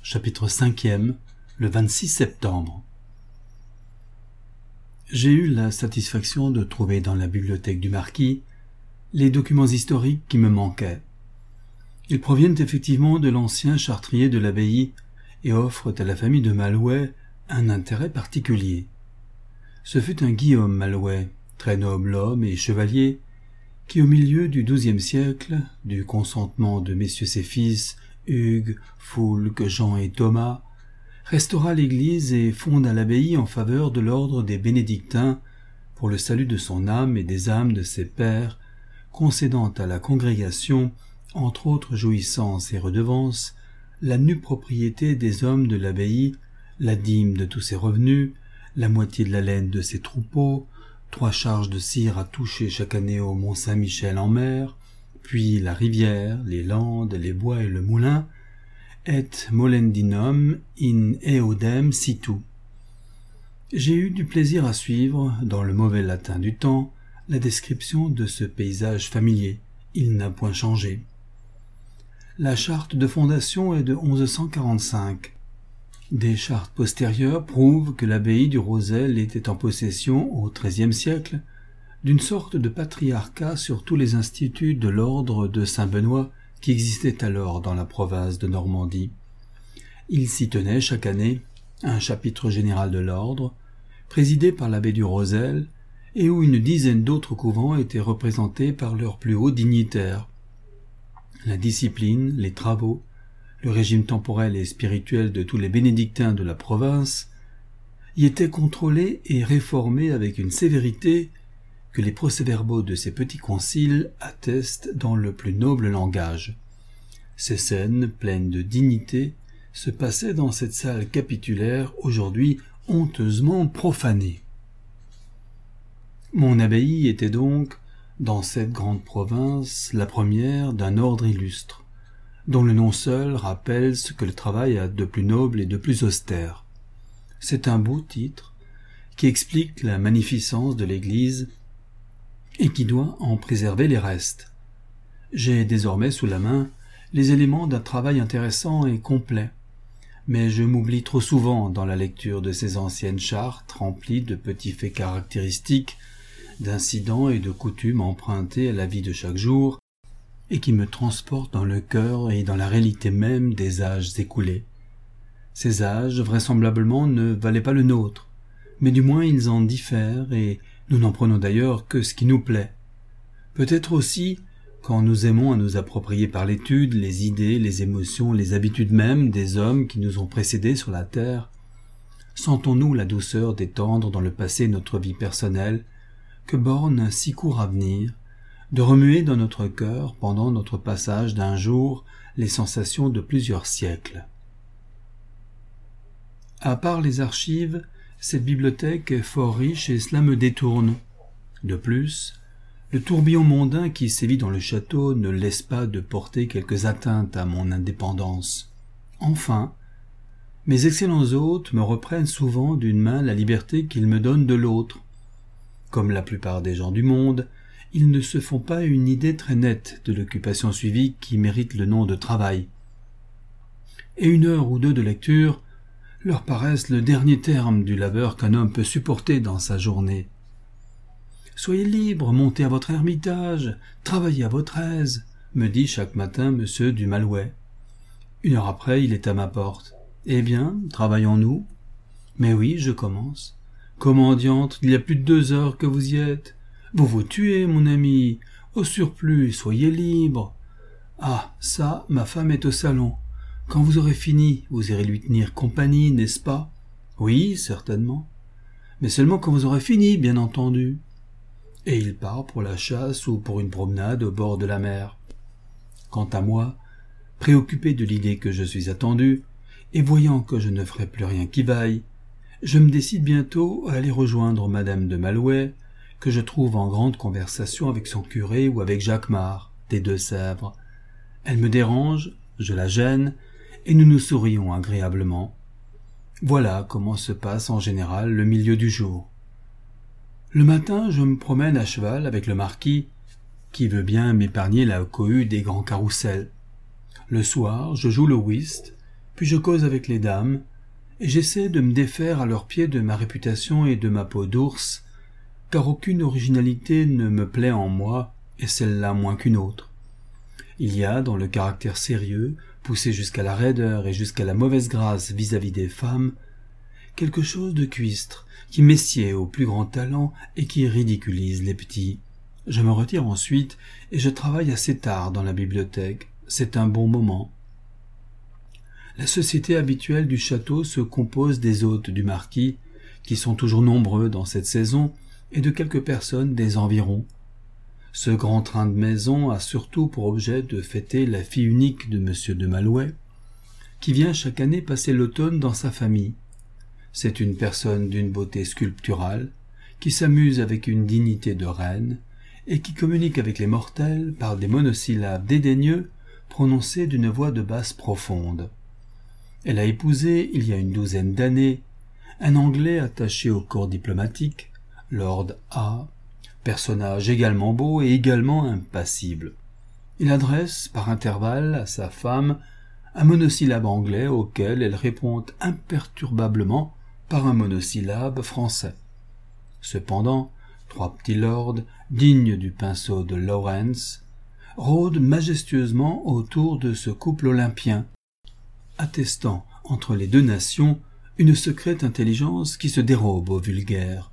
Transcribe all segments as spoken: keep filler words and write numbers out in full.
chapitre cinquième, le vingt-six septembre. J'ai eu la satisfaction de trouver dans la bibliothèque du marquis les documents historiques qui me manquaient. Ils proviennent effectivement de l'ancien chartrier de l'abbaye et offrent à la famille de Malouet un intérêt particulier. Ce fut un Guillaume Malouet, très noble homme et chevalier, qui au milieu du douzième siècle, du consentement de messieurs ses fils, Hugues, Foulques, Jean et Thomas, restaura l'Église et fonda l'abbaye en faveur de l'ordre des bénédictins pour le salut de son âme et des âmes de ses pères, concédant à la congrégation, entre autres jouissances et redevances, la nue propriété des hommes de l'abbaye, la dîme de tous ses revenus, la moitié de la laine de ses troupeaux, trois charges de cire à toucher chaque année au Mont Saint-Michel en mer, puis la rivière, les landes, les bois et le moulin, et molendinum in eodem situ. J'ai eu du plaisir à suivre, dans le mauvais latin du temps, la description de ce paysage familier. Il n'a point changé. La charte de fondation est de onze cent quarante-cinq. Des chartes postérieures prouvent que l'abbaye du Rosel était en possession, au treizième siècle, d'une sorte de patriarcat sur tous les instituts de l'ordre de Saint-Benoît qui existait alors dans la province de Normandie. Il s'y tenait chaque année un chapitre général de l'ordre, présidé par l'abbé du Rosel, et où une dizaine d'autres couvents étaient représentés par leurs plus hauts dignitaires. La discipline, les travaux, le régime temporel et spirituel de tous les bénédictins de la province y étaient contrôlés et réformés avec une sévérité que les procès-verbaux de ces petits conciles attestent dans le plus noble langage. Ces scènes, pleines de dignité, se passaient dans cette salle capitulaire aujourd'hui honteusement profanée. Mon abbaye était donc, dans cette grande province, la première d'un ordre illustre, dont le nom seul rappelle ce que le travail a de plus noble et de plus austère. C'est un beau titre qui explique la magnificence de l'Église et qui doit en préserver les restes. J'ai désormais sous la main les éléments d'un travail intéressant et complet, mais je m'oublie trop souvent dans la lecture de ces anciennes chartes remplies de petits faits caractéristiques, d'incidents et de coutumes empruntés à la vie de chaque jour, et qui me transportent dans le cœur et dans la réalité même des âges écoulés. Ces âges, vraisemblablement, ne valaient pas le nôtre, mais du moins ils en diffèrent, et nous n'en prenons d'ailleurs que ce qui nous plaît. Peut-être aussi, quand nous aimons à nous approprier par l'étude les idées, les émotions, les habitudes mêmes des hommes qui nous ont précédés sur la terre, sentons-nous la douceur d'étendre dans le passé notre vie personnelle, que borne un si court avenir, de remuer dans notre cœur, pendant notre passage d'un jour, les sensations de plusieurs siècles. À part les archives, cette bibliothèque est fort riche et cela me détourne. De plus, le tourbillon mondain qui sévit dans le château ne laisse pas de porter quelques atteintes à mon indépendance. Enfin, mes excellents hôtes me reprennent souvent d'une main la liberté qu'ils me donnent de l'autre. Comme la plupart des gens du monde, ils ne se font pas une idée très nette de l'occupation suivie qui mérite le nom de travail. Et une heure ou deux de lecture leur paraissent le dernier terme du labeur qu'un homme peut supporter dans sa journée. Soyez libre, montez à votre ermitage, travaillez à votre aise, me dit chaque matin monsieur du Malouet. Une heure après, il est à ma porte. Eh bien, travaillons-nous? Mais oui, je commence. Comment diantre, il y a plus de deux heures que vous y êtes. Vous vous tuez, mon ami. Au surplus, soyez libre. Ah, ça, ma femme est au salon. Quand vous aurez fini, vous irez lui tenir compagnie, n'est-ce pas? Oui, certainement. Mais seulement quand vous aurez fini, bien entendu. Et il part pour la chasse ou pour une promenade au bord de la mer. Quant à moi, préoccupé de l'idée que je suis attendu, et voyant que je ne ferai plus rien qui vaille, je me décide bientôt à aller rejoindre madame de Malouet, que je trouve en grande conversation avec son curé ou avec Jacquemart, des Deux-Sèvres. Elle me dérange, je la gêne, et nous nous sourions agréablement. Voilà comment se passe en général le milieu du jour. Le matin, je me promène à cheval avec le marquis, qui veut bien m'épargner la cohue des grands carrousels. Le soir, je joue le whist, puis je cause avec les dames, et j'essaie de me défaire à leurs pieds de ma réputation et de ma peau d'ours, car aucune originalité ne me plaît en moi, et celle-là moins qu'une autre. Il y a dans le caractère sérieux, poussé jusqu'à la raideur et jusqu'à la mauvaise grâce vis-à-vis des femmes, quelque chose de cuistre, qui messied au plus grand talent et qui ridiculise les petits. Je me retire ensuite et je travaille assez tard dans la bibliothèque. C'est un bon moment. La société habituelle du château se compose des hôtes du marquis, qui sont toujours nombreux dans cette saison, et de quelques personnes des environs. Ce grand train de maison a surtout pour objet de fêter la fille unique de Monsieur de Malouet, qui vient chaque année passer l'automne dans sa famille. C'est une personne d'une beauté sculpturale, qui s'amuse avec une dignité de reine, et qui communique avec les mortels par des monosyllabes dédaigneux prononcés d'une voix de basse profonde. Elle a épousé, il y a une douzaine d'années, un Anglais attaché au corps diplomatique, Lord A, personnage également beau et également impassible. Il adresse, par intervalles, à sa femme un monosyllabe anglais auquel elle répond imperturbablement par un monosyllabe français. Cependant, trois petits lords, dignes du pinceau de Lawrence, rôdent majestueusement autour de ce couple olympien, attestant entre les deux nations une secrète intelligence qui se dérobe au vulgaire.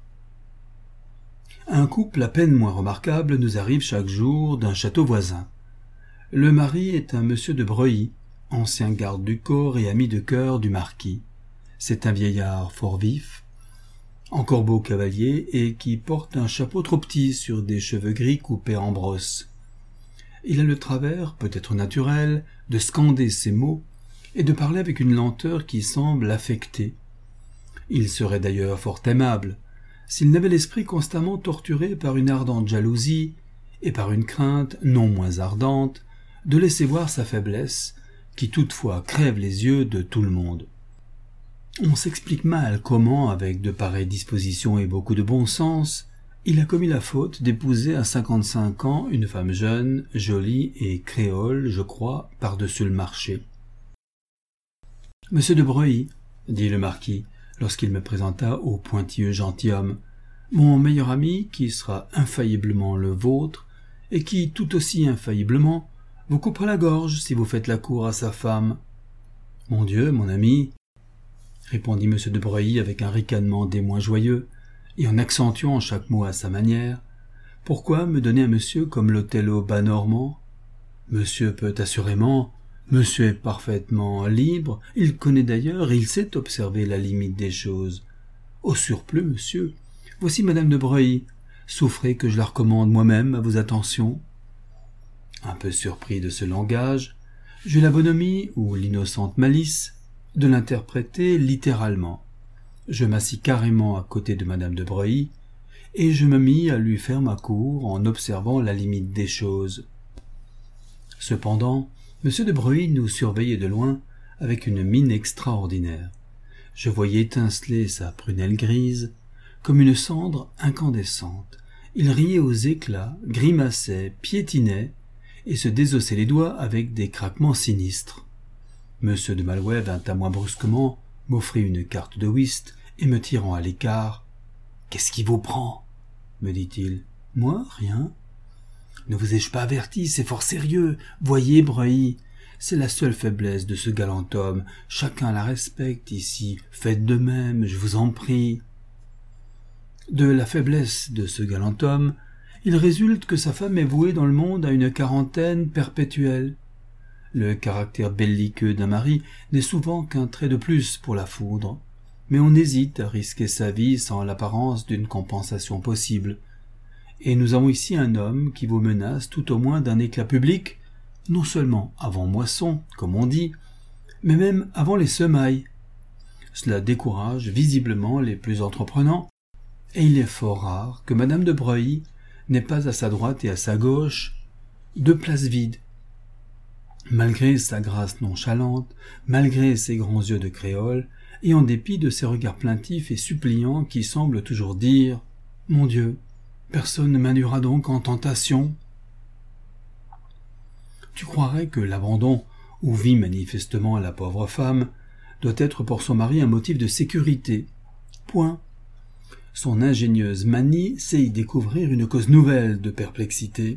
Un couple à peine moins remarquable nous arrive chaque jour d'un château voisin. Le mari est un monsieur de Breuilly, ancien garde du corps et ami de cœur du marquis. C'est un vieillard fort vif, encore beau cavalier, et qui porte un chapeau trop petit sur des cheveux gris coupés en brosse. Il a le travers, peut-être naturel, de scander ses mots et de parler avec une lenteur qui semble affectée. Il serait d'ailleurs fort aimable, s'il n'avait l'esprit constamment torturé par une ardente jalousie et par une crainte non moins ardente de laisser voir sa faiblesse, qui toutefois crève les yeux de tout le monde. On s'explique mal comment, avec de pareilles dispositions et beaucoup de bon sens, il a commis la faute d'épouser à cinquante-cinq ans une femme jeune, jolie et créole, je crois, par-dessus le marché. « Monsieur de Breuilly, dit le marquis, lorsqu'il me présenta au pointilleux gentilhomme, mon meilleur ami, qui sera infailliblement le vôtre, et qui, tout aussi infailliblement, vous coupera la gorge si vous faites la cour à sa femme. »« Mon Dieu, mon ami, » répondit Monsieur de Breuilly avec un ricanement des moins joyeux, et en accentuant chaque mot à sa manière, « pourquoi me donner un monsieur comme l'Othello bas normand ? Monsieur peut assurément, monsieur est parfaitement libre, il connaît d'ailleurs et il sait observer la limite des choses. Au surplus, monsieur, voici Madame de Breuilly, souffrez que je la recommande moi-même à vos attentions. » Un peu surpris de ce langage, j'eus la bonhomie, ou l'innocente malice, de l'interpréter littéralement. Je m'assis carrément à côté de Madame de Breuilly, et je me mis à lui faire ma cour en observant la limite des choses. Cependant, Monsieur de Breuilly nous surveillait de loin avec une mine extraordinaire. Je voyais étinceler sa prunelle grise, comme une cendre incandescente. Il riait aux éclats, grimaçait, piétinait, et se désossait les doigts avec des craquements sinistres. Monsieur de Malouet vint à moi brusquement, m'offrit une carte de whist, et me tirant à l'écart, « Qu'est-ce qui vous prend ?» me dit-il. « Moi, rien. »« Ne vous ai-je pas averti, c'est fort sérieux. Voyez, Breuilly, c'est la seule faiblesse de ce galant homme. Chacun la respecte ici. Faites de même, je vous en prie. » De la faiblesse de ce galant homme, il résulte que sa femme est vouée dans le monde à une quarantaine perpétuelle. Le caractère belliqueux d'un mari n'est souvent qu'un trait de plus pour la foudre, mais on hésite à risquer sa vie sans l'apparence d'une compensation possible. Et nous avons ici un homme qui vous menace tout au moins d'un éclat public, non seulement avant moisson, comme on dit, mais même avant les semailles. Cela décourage visiblement les plus entreprenants, et il est fort rare que Madame de Breuilly n'ait pas à sa droite et à sa gauche deux places vides. Malgré sa grâce nonchalante, malgré ses grands yeux de créole, et en dépit de ses regards plaintifs et suppliants qui semblent toujours dire « Mon Dieu, personne ne m'induira donc en tentation ?» Tu croirais que l'abandon où vit manifestement la pauvre femme, doit être pour son mari un motif de sécurité. Point. Son ingénieuse manie sait y découvrir une cause nouvelle de perplexité.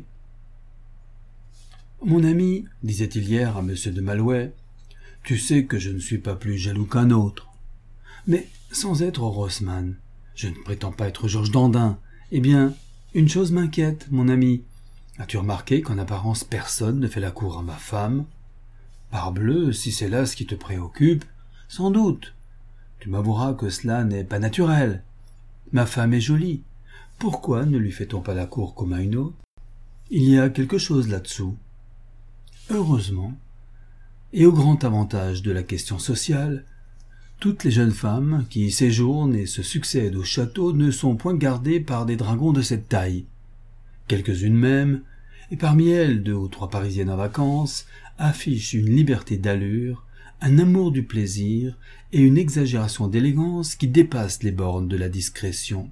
« Mon ami, disait-il hier à M. de Malouet, tu sais que je ne suis pas plus jaloux qu'un autre. Mais sans être Rossmann, je ne prétends pas être Georges Dandin. Eh bien, une chose m'inquiète, mon ami. As-tu remarqué qu'en apparence personne ne fait la cour à ma femme? Parbleu, si c'est là ce qui te préoccupe, sans doute. Tu m'avoueras que cela n'est pas naturel. Ma femme est jolie. Pourquoi ne lui fait-on pas la cour comme à une autre? Il y a quelque chose là-dessous. Heureusement, et au grand avantage de la question sociale, toutes les jeunes femmes qui y séjournent et se succèdent au château ne sont point gardées par des dragons de cette taille. Quelques-unes même, et parmi elles deux ou trois parisiennes en vacances, affichent une liberté d'allure, un amour du plaisir et une exagération d'élégance qui dépassent les bornes de la discrétion.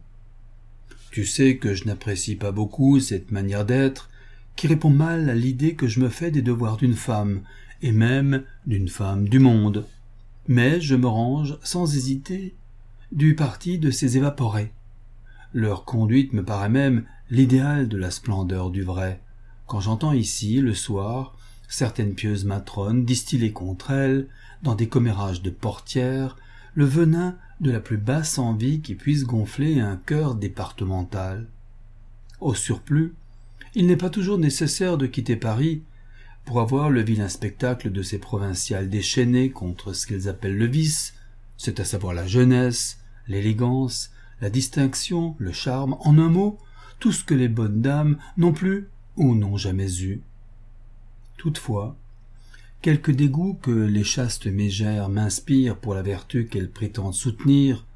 Tu sais que je n'apprécie pas beaucoup cette manière d'être, qui répond mal à l'idée que je me fais des devoirs d'une femme, et même d'une femme du monde. Mais je me range, sans hésiter, du parti de ces évaporés. Leur conduite me paraît même l'idéal de la splendeur du vrai, quand j'entends ici, le soir, certaines pieuses matrones distiller contre elles, dans des commérages de portières, le venin de la plus basse envie qui puisse gonfler un cœur départemental. Au surplus, il n'est pas toujours nécessaire de quitter Paris pour avoir le vilain spectacle de ces provinciales déchaînées contre ce qu'elles appellent le vice, c'est à savoir la jeunesse, l'élégance, la distinction, le charme, en un mot, tout ce que les bonnes dames n'ont plus ou n'ont jamais eu. Toutefois, quelque dégoût que les chastes mégères m'inspirent pour la vertu qu'elles prétendent soutenir,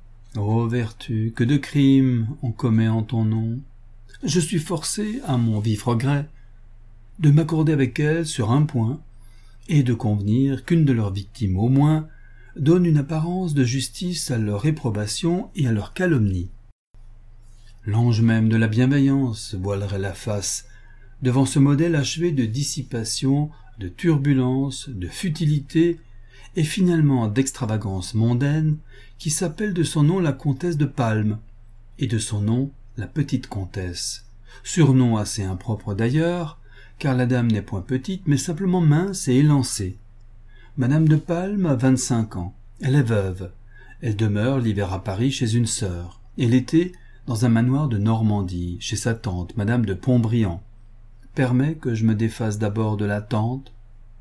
ô vertu, que de crimes on commet en ton nom, je suis forcé, à mon vif regret, de m'accorder avec elles sur un point, et de convenir qu'une de leurs victimes au moins donne une apparence de justice à leur réprobation et à leur calomnie. L'ange même de la bienveillance voilerait la face devant ce modèle achevé de dissipation, de turbulence, de futilité et finalement d'extravagance mondaine qui s'appelle de son nom la comtesse de Palme et de son nom la petite comtesse, surnom assez impropre d'ailleurs, car la dame n'est point petite mais simplement mince et élancée. Madame de Palme a vingt-cinq ans, elle est veuve, elle demeure l'hiver à Paris chez une sœur, et l'été dans un manoir de Normandie, chez sa tante, Madame de Pontbriand. Permets que je me défasse d'abord de la tante.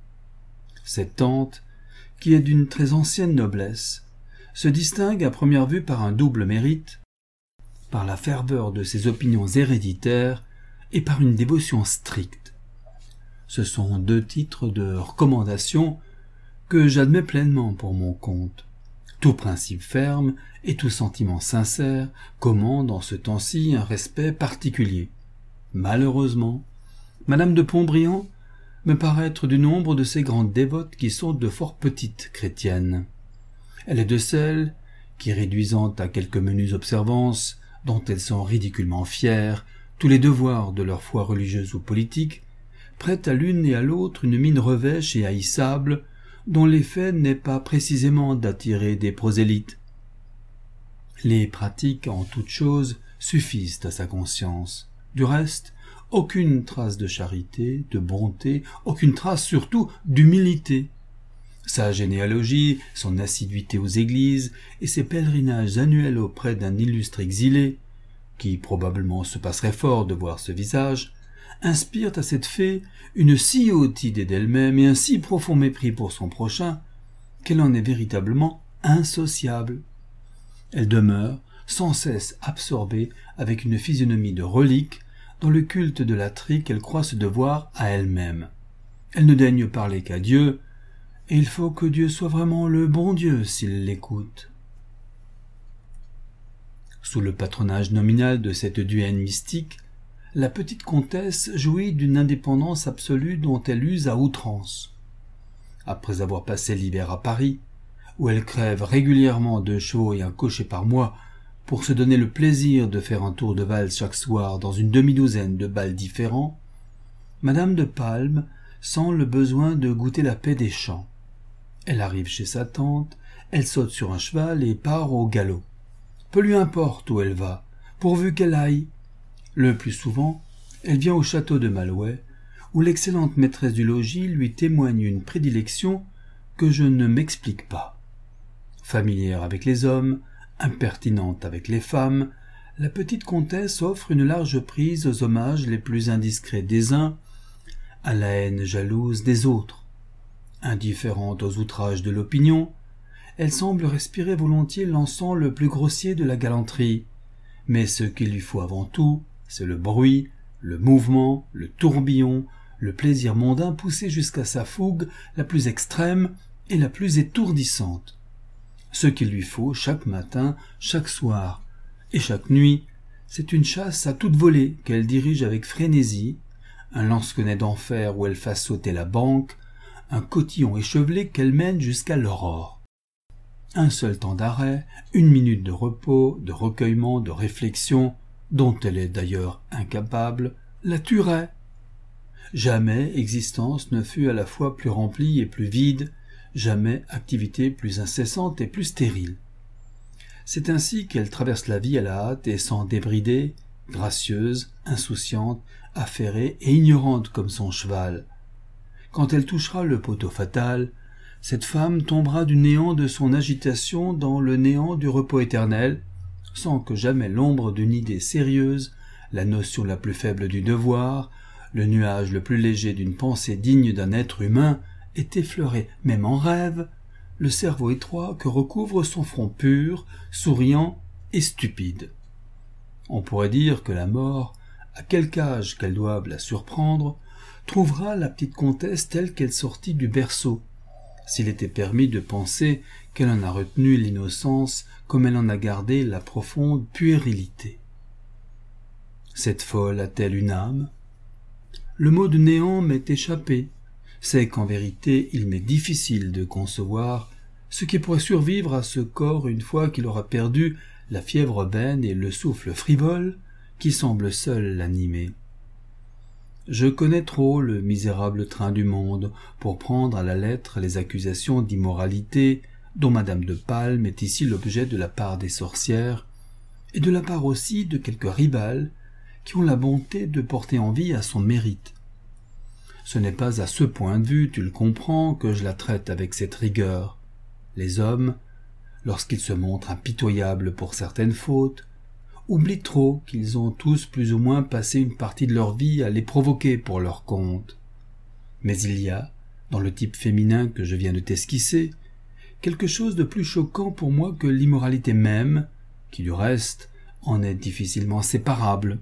Cette tante, qui est d'une très ancienne noblesse, se distingue à première vue par un double mérite, par la ferveur de ses opinions héréditaires et par une dévotion stricte. Ce sont deux titres de recommandation que j'admets pleinement pour mon compte. Tout principe ferme et tout sentiment sincère commande en ce temps-ci un respect particulier. Malheureusement, Madame de Pontbriand me paraît être du nombre de ces grandes dévotes qui sont de fort petites chrétiennes. Elle est de celles qui, réduisant à quelques menues observances, dont elles sont ridiculement fières, tous les devoirs de leur foi religieuse ou politique, prêtent à l'une et à l'autre une mine revêche et haïssable, dont l'effet n'est pas précisément d'attirer des prosélytes. Les pratiques en toutes choses suffisent à sa conscience. Du reste, aucune trace de charité, de bonté, aucune trace surtout d'humilité. Sa généalogie, son assiduité aux églises et ses pèlerinages annuels auprès d'un illustre exilé, qui probablement se passerait fort de voir ce visage, inspirent à cette fée une si haute idée d'elle-même et un si profond mépris pour son prochain, qu'elle en est véritablement insociable. Elle demeure sans cesse absorbée avec une physionomie de relique dans le culte de l'âtrie qu'elle croit se devoir à elle-même. Elle ne daigne parler qu'à Dieu, et il faut que Dieu soit vraiment le bon Dieu s'il l'écoute. Sous le patronage nominal de cette duègne mystique, la petite comtesse jouit d'une indépendance absolue dont elle use à outrance. Après avoir passé l'hiver à Paris, où elle crève régulièrement deux chevaux et un cocher par mois pour se donner le plaisir de faire un tour de valse chaque soir dans une demi-douzaine de bals différents, Madame de Palme sent le besoin de goûter la paix des champs. Elle arrive chez sa tante, elle saute sur un cheval et part au galop. Peu lui importe où elle va, pourvu qu'elle aille. Le plus souvent, elle vient au château de Malouet, où l'excellente maîtresse du logis lui témoigne une prédilection que je ne m'explique pas. Familière avec les hommes, impertinente avec les femmes, la petite comtesse offre une large prise aux hommages les plus indiscrets des uns, à la haine jalouse des autres. Indifférente aux outrages de l'opinion, elle semble respirer volontiers l'encens le plus grossier de la galanterie, mais ce qu'il lui faut avant tout, c'est le bruit, le mouvement, le tourbillon, le plaisir mondain poussé jusqu'à sa fougue la plus extrême et la plus étourdissante. Ce qu'il lui faut chaque matin, chaque soir et chaque nuit, c'est une chasse à toute volée qu'elle dirige avec frénésie, un lance-quenet d'enfer où elle fasse sauter la banque, un cotillon échevelé qu'elle mène jusqu'à l'aurore. Un seul temps d'arrêt, une minute de repos, de recueillement, de réflexion, dont elle est d'ailleurs incapable, la tuerait. Jamais existence ne fut à la fois plus remplie et plus vide, jamais activité plus incessante et plus stérile. C'est ainsi qu'elle traverse la vie à la hâte et sans débrider, gracieuse, insouciante, affairée et ignorante comme son cheval. Quand elle touchera le poteau fatal, cette femme tombera du néant de son agitation dans le néant du repos éternel, sans que jamais l'ombre d'une idée sérieuse, la notion la plus faible du devoir, le nuage le plus léger d'une pensée digne d'un être humain ait effleuré, même en rêve, le cerveau étroit que recouvre son front pur, souriant et stupide. On pourrait dire que la mort, à quelque âge qu'elle doive la surprendre, trouvera la petite comtesse telle qu'elle sortit du berceau, s'il était permis de penser qu'elle en a retenu l'innocence comme elle en a gardé la profonde puérilité. Cette folle a-t-elle une âme? Le mot de néant m'est échappé. C'est qu'en vérité il m'est difficile de concevoir ce qui pourrait survivre à ce corps une fois qu'il aura perdu la fièvre vaine et le souffle frivole qui semble seul l'animer. Je connais trop le misérable train du monde pour prendre à la lettre les accusations d'immoralité dont madame de Palme est ici l'objet de la part des sorcières, et de la part aussi de quelques rivales qui ont la bonté de porter envie à son mérite. Ce n'est pas à ce point de vue, tu le comprends, que je la traite avec cette rigueur. Les hommes, lorsqu'ils se montrent impitoyables pour certaines fautes, oublient trop qu'ils ont tous plus ou moins passé une partie de leur vie à les provoquer pour leur compte. Mais il y a, dans le type féminin que je viens de t'esquisser, quelque chose de plus choquant pour moi que l'immoralité même, qui du reste en est difficilement séparable.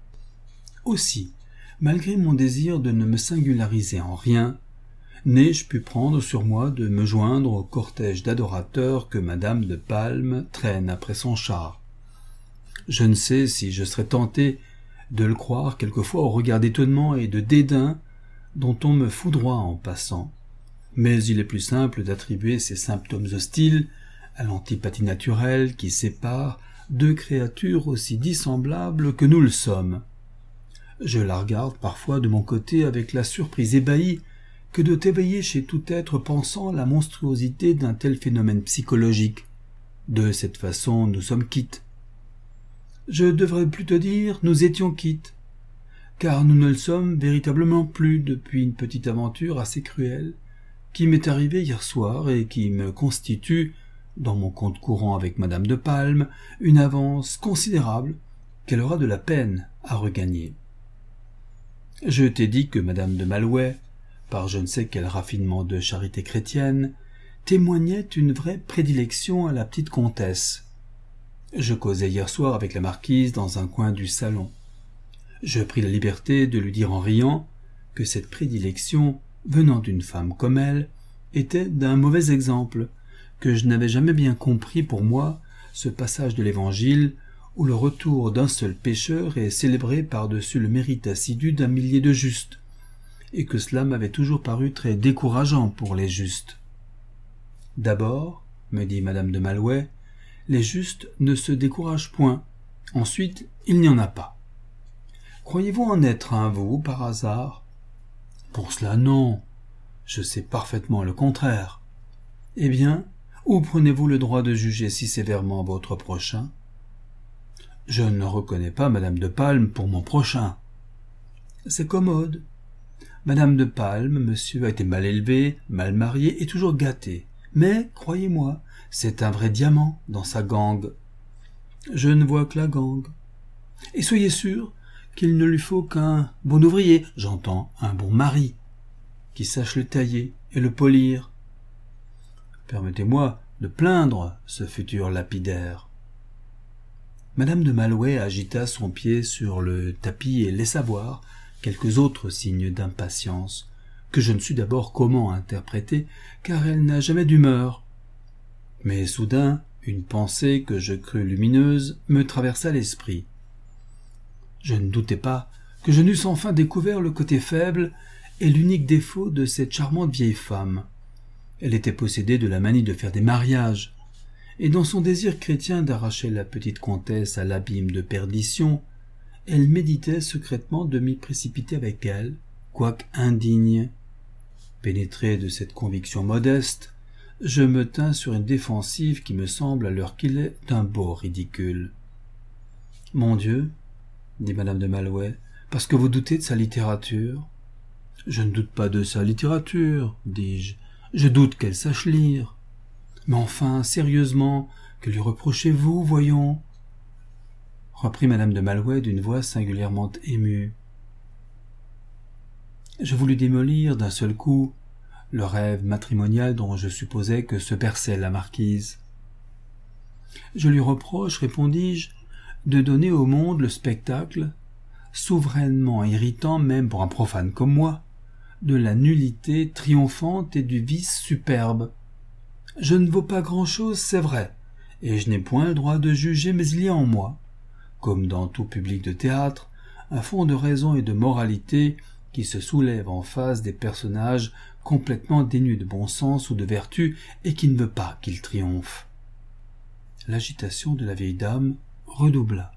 Aussi, malgré mon désir de ne me singulariser en rien, n'ai-je pu prendre sur moi de me joindre au cortège d'adorateurs que madame de Palme traîne après son char. Je ne sais si je serais tenté de le croire quelquefois au regard d'étonnement et de dédain dont on me foudroie en passant, mais il est plus simple d'attribuer ces symptômes hostiles à l'antipathie naturelle qui sépare deux créatures aussi dissemblables que nous le sommes. Je la regarde parfois de mon côté avec la surprise ébahie que de t'éveiller chez tout être pensant la monstruosité d'un tel phénomène psychologique. De cette façon, nous sommes quittes. Je devrais plutôt dire nous étions quittes, car nous ne le sommes véritablement plus depuis une petite aventure assez cruelle qui m'est arrivée hier soir et qui me constitue, dans mon compte courant avec madame de Palme, une avance considérable qu'elle aura de la peine à regagner. Je t'ai dit que madame de Malouet, par je ne sais quel raffinement de charité chrétienne, témoignait une vraie prédilection à la petite comtesse. Je causai hier soir avec la marquise dans un coin du salon. Je pris la liberté de lui dire en riant que cette prédilection, venant d'une femme comme elle, était d'un mauvais exemple, que je n'avais jamais bien compris pour moi ce passage de l'Évangile où le retour d'un seul pécheur est célébré par-dessus le mérite assidu d'un millier de justes, et que cela m'avait toujours paru très décourageant pour les justes. D'abord, me dit madame de Malouet, les justes ne se découragent point. Ensuite, il n'y en a pas. Croyez-vous en être un, vous, par hasard? Pour cela, non. Je sais parfaitement le contraire. Eh bien, où prenez-vous le droit de juger si sévèrement votre prochain? Je ne reconnais pas Madame de Palme pour mon prochain. C'est commode. Madame de Palme, monsieur, a été mal élevé, mal marié et toujours gâté. Mais, croyez-moi, c'est un vrai diamant dans sa gangue. Je ne vois que la gangue. Et soyez sûr qu'il ne lui faut qu'un bon ouvrier, j'entends un bon mari, qui sache le tailler et le polir. Permettez-moi de plaindre ce futur lapidaire. Madame de Malouet agita son pied sur le tapis et laissa voir quelques autres signes d'impatience, que je ne sus d'abord comment interpréter, car elle n'a jamais d'humeur. Mais soudain, une pensée que je crus lumineuse me traversa l'esprit. Je ne doutais pas que je n'eusse enfin découvert le côté faible et l'unique défaut de cette charmante vieille femme. Elle était possédée de la manie de faire des mariages, et dans son désir chrétien d'arracher la petite comtesse à l'abîme de perdition, elle méditait secrètement de m'y précipiter avec elle, quoique indigne. Pénétré de cette conviction modeste, je me tins sur une défensive qui me semble, à l'heure qu'il est, d'un beau ridicule. « Mon Dieu, dit Madame de Malouet, parce que vous doutez de sa littérature. »« Je ne doute pas de sa littérature, dis-je, je doute qu'elle sache lire. Mais enfin, sérieusement, que lui reprochez-vous, voyons ?» reprit Madame de Malouet d'une voix singulièrement émue. Je voulus démolir d'un seul coup le rêve matrimonial dont je supposais que se berçait la marquise. Je lui reproche, répondis-je, de donner au monde le spectacle, souverainement irritant même pour un profane comme moi, de la nullité triomphante et du vice superbe. Je ne vaux pas grand-chose, c'est vrai, et je n'ai point le droit de juger, mais il y a en moi, comme dans tout public de théâtre, un fond de raison et de moralité qui se soulève en face des personnages complètement dénués de bon sens ou de vertu et qui ne veut pas qu'ils triomphent. L'agitation de la vieille dame redoubla.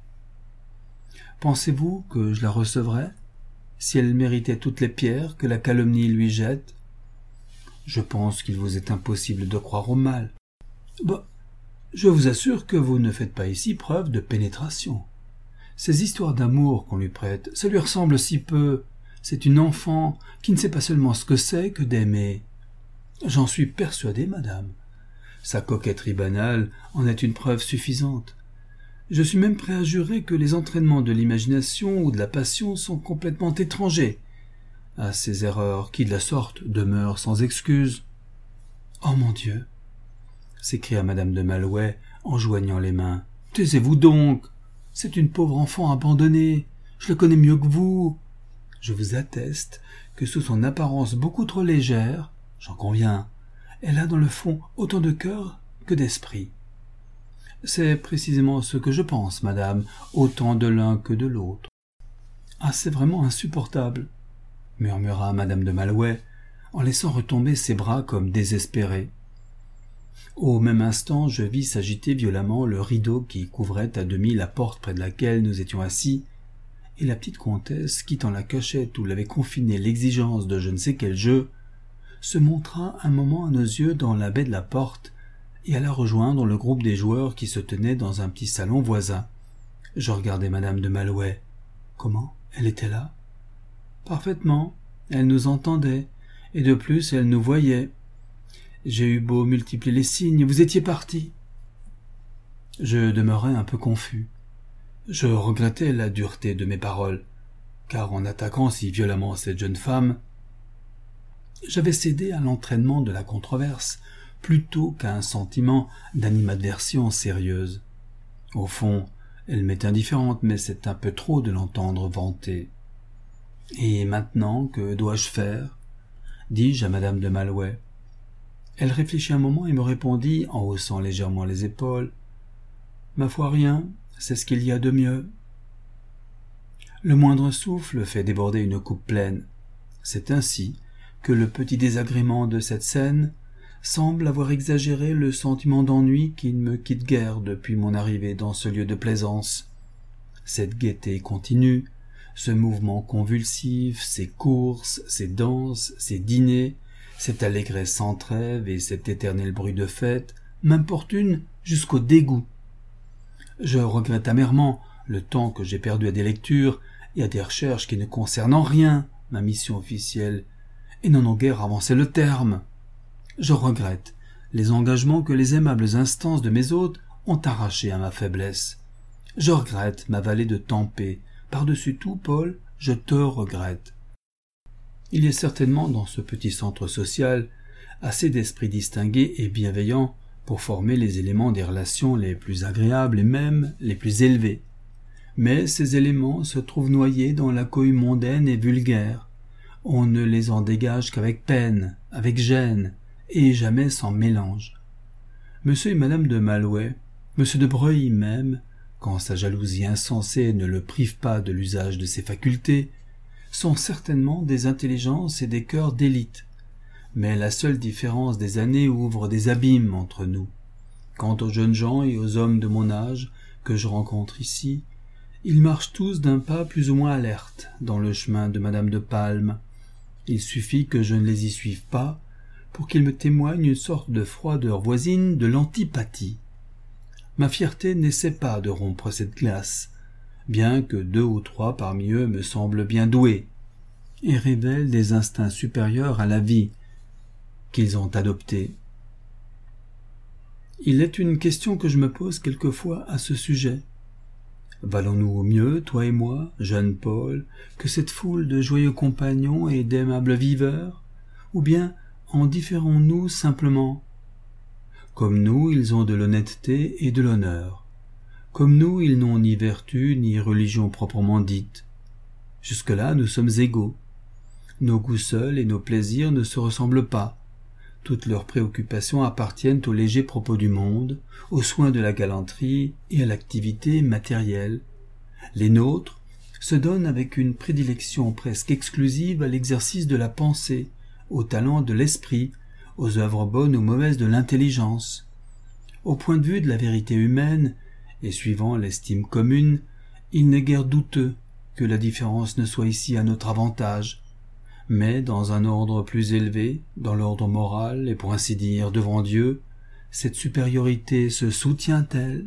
Pensez-vous que je la recevrais, si elle méritait toutes les pierres que la calomnie lui jette? Je pense qu'il vous est impossible de croire au mal. Bah, je vous assure que vous ne faites pas ici preuve de pénétration. Ces histoires d'amour qu'on lui prête, ça lui ressemble si peu. C'est une enfant qui ne sait pas seulement ce que c'est que d'aimer. J'en suis persuadé, madame. Sa coquetterie banale en est une preuve suffisante. Je suis même prêt à jurer que les entraînements de l'imagination ou de la passion sont complètement étrangers à ces erreurs qui, de la sorte, demeurent sans excuse. « Oh mon Dieu !» s'écria madame de Malouet en joignant les mains. « Taisez-vous donc! C'est une pauvre enfant abandonnée. Je la connais mieux que vous. Je vous atteste que sous son apparence beaucoup trop légère, j'en conviens, elle a dans le fond autant de cœur que d'esprit. C'est précisément ce que je pense, madame, autant de l'un que de l'autre. »« Ah, c'est vraiment insupportable !» murmura madame de Malouet, en laissant retomber ses bras comme désespérée. Au même instant, je vis s'agiter violemment le rideau qui couvrait à demi la porte près de laquelle nous étions assis, et la petite comtesse, quittant la cachette où l'avait confinée l'exigence de je ne sais quel jeu, se montra un moment à nos yeux dans la baie de la porte et alla rejoindre le groupe des joueurs qui se tenait dans un petit salon voisin. Je regardai madame de Malouet. Comment? Elle était là? Parfaitement. Elle nous entendait, et de plus elle nous voyait. J'ai eu beau multiplier les signes, vous étiez parti. Je demeurai un peu confus. Je regrettais la dureté de mes paroles, car en attaquant si violemment cette jeune femme, j'avais cédé à l'entraînement de la controverse plutôt qu'à un sentiment d'animadversion sérieuse. Au fond, elle m'est indifférente, mais c'est un peu trop de l'entendre vanter. « Et maintenant, que dois-je faire ?» dis-je à madame de Malouet. Elle réfléchit un moment et me répondit, en haussant légèrement les épaules, « Ma foi, rien, c'est ce qu'il y a de mieux. » Le moindre souffle fait déborder une coupe pleine. C'est ainsi que le petit désagrément de cette scène semble avoir exagéré le sentiment d'ennui qui ne me quitte guère depuis mon arrivée dans ce lieu de plaisance. Cette gaieté continue ce mouvement convulsif, ces courses, ces danses, ces dîners, cette allégresse sans trêve et cet éternel bruit de fête m'importunent jusqu'au dégoût. Je regrette amèrement le temps que j'ai perdu à des lectures et à des recherches qui ne concernent en rien ma mission officielle et n'en ont guère avancé le terme. Je regrette les engagements que les aimables instances de mes hôtes ont arrachés à ma faiblesse. Je regrette ma vallée de Tempé. Par-dessus tout, Paul, je te regrette. Il y a certainement dans ce petit centre social assez d'esprits distingués et bienveillants pour former les éléments des relations les plus agréables et même les plus élevées. Mais ces éléments se trouvent noyés dans la cohue mondaine et vulgaire. On ne les en dégage qu'avec peine, avec gêne, et jamais sans mélange. Monsieur et madame de Malouet, monsieur de Breuil même, quand sa jalousie insensée ne le prive pas de l'usage de ses facultés, sont certainement des intelligences et des cœurs d'élite. Mais la seule différence des années ouvre des abîmes entre nous. Quant aux jeunes gens et aux hommes de mon âge que je rencontre ici, ils marchent tous d'un pas plus ou moins alerte dans le chemin de madame de Palme. Il suffit que je ne les y suive pas pour qu'ils me témoignent une sorte de froideur voisine de l'antipathie. Ma fierté n'essaie pas de rompre cette glace, bien que deux ou trois parmi eux me semblent bien doués, et révèlent des instincts supérieurs à la vie qu'ils ont adoptés. Il est une question que je me pose quelquefois à ce sujet. Valons-nous au mieux, toi et moi, jeune Paul, que cette foule de joyeux compagnons et d'aimables viveurs, ou bien en différons-nous simplement? Comme nous, ils ont de l'honnêteté et de l'honneur. Comme nous, ils n'ont ni vertu ni religion proprement dite. Jusque-là, nous sommes égaux. Nos goûts seuls et nos plaisirs ne se ressemblent pas. Toutes leurs préoccupations appartiennent aux légers propos du monde, aux soins de la galanterie et à l'activité matérielle. Les nôtres se donnent avec une prédilection presque exclusive à l'exercice de la pensée, au talent de l'esprit, aux œuvres bonnes ou mauvaises de l'intelligence. Au point de vue de la vérité humaine, et suivant l'estime commune, il n'est guère douteux que la différence ne soit ici à notre avantage. Mais dans un ordre plus élevé, dans l'ordre moral et pour ainsi dire devant Dieu, cette supériorité se soutient-elle?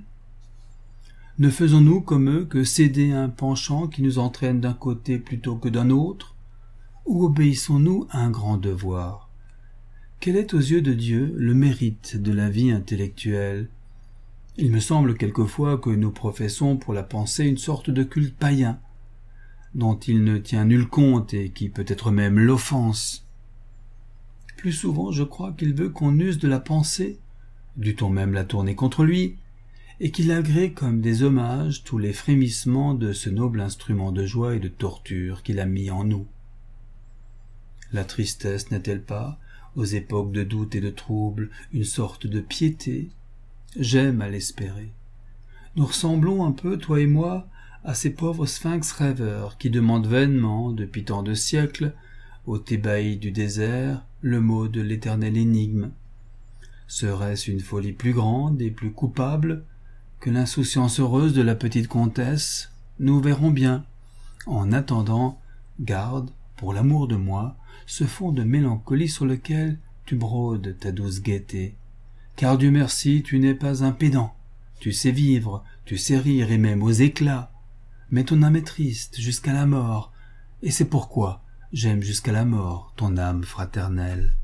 Ne faisons-nous comme eux que céder à un penchant qui nous entraîne d'un côté plutôt que d'un autre? Ou obéissons-nous à un grand devoir? Quel est aux yeux de Dieu le mérite de la vie intellectuelle? Il me semble quelquefois que nous professons pour la pensée une sorte de culte païen, dont il ne tient nul compte et qui peut-être même l'offense. Plus souvent, je crois qu'il veut qu'on use de la pensée, dût-on même la tourner contre lui, et qu'il agrée comme des hommages tous les frémissements de ce noble instrument de joie et de torture qu'il a mis en nous. La tristesse n'est-elle pas, aux époques de doute et de trouble, une sorte de piété? J'aime à l'espérer. Nous ressemblons un peu, toi et moi, à ces pauvres sphinx rêveurs qui demandent vainement, depuis tant de siècles, aux thébaïs du désert, le mot de l'éternelle énigme. Serait-ce une folie plus grande et plus coupable que l'insouciance heureuse de la petite comtesse? Nous verrons bien. En attendant, garde, pour l'amour de moi, ce fond de mélancolie sur lequel tu brodes ta douce gaieté. Car Dieu merci, tu n'es pas un pédant. Tu sais vivre, tu sais rire et même aux éclats. Mais ton âme est triste jusqu'à la mort, et c'est pourquoi j'aime jusqu'à la mort ton âme fraternelle.